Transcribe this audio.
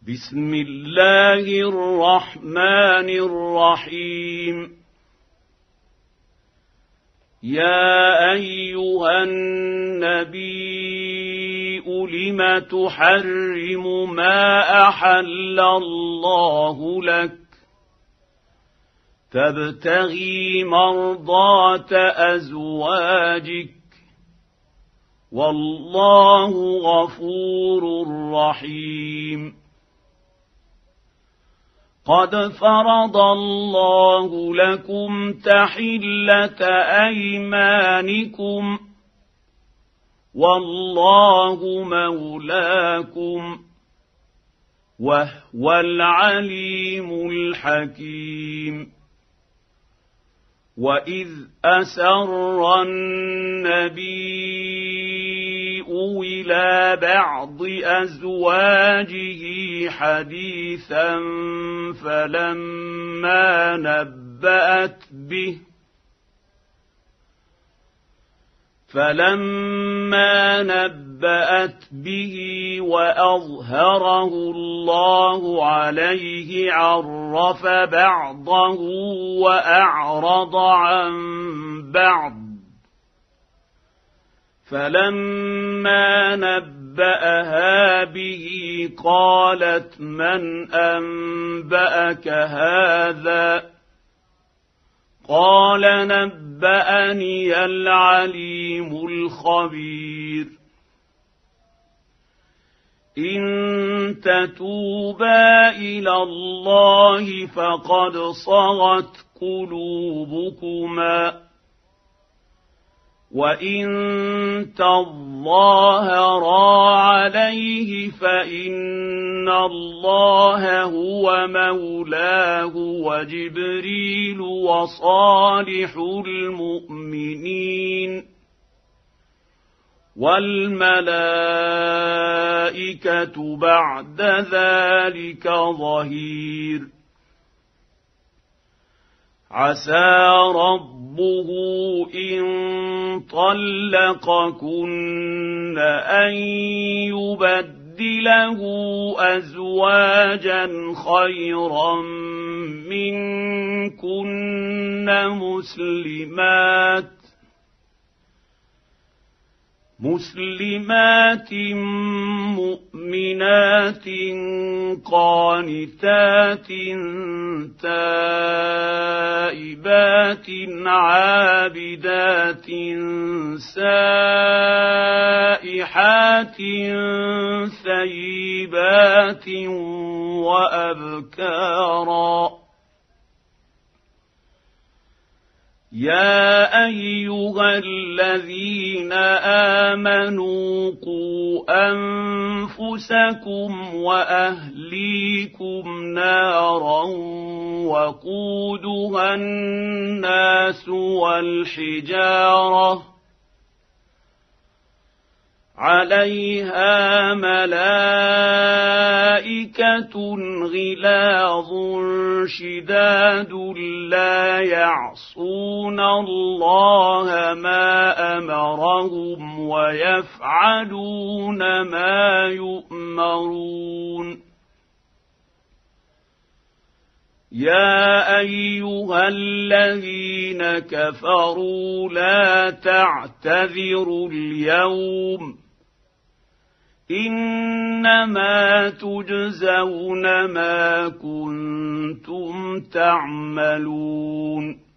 بسم الله الرحمن الرحيم. يا أيها النبي لم تحرم ما أحل الله لك تبتغي مرضات أزواجك والله غفور رحيم. قد فرض الله لكم تحلة أيمانكم والله مولاكم وهو العليم الحكيم. وإذ أسر النبي إلى بعض أزواجه حديثا فلما نبأت به وأظهره الله عليه عرف بعضه وأعرض عن بعض. فلما نبأها به قالت من أنبأك هذا؟ قال نبأني العليم الخبير. إن تتوبا إلى الله فقد صغت قلوبكما وإن تظاهرا عليه فإن الله هو مولاه وجبريل وصالح المؤمنين والملائكة بعد ذلك ظهير. عسى ربه إن طلقكن أن يبدله أزواجا خيرا منكن مسلمات مؤمنات قانتات تائبات عابدات سائحات ثيبات وأبكارا. يا أيها الذين آمنوا قوا أنفسكم وأهليكم نارا وقودها الناس والحجارة عليها ملائكة غلاظ شداد لا يعصون الله ما أمرهم ويفعلون ما يؤمرون. يا أيها الذين كفروا لا تعتذروا اليوم إنما تجزون ما كنتم تعملون.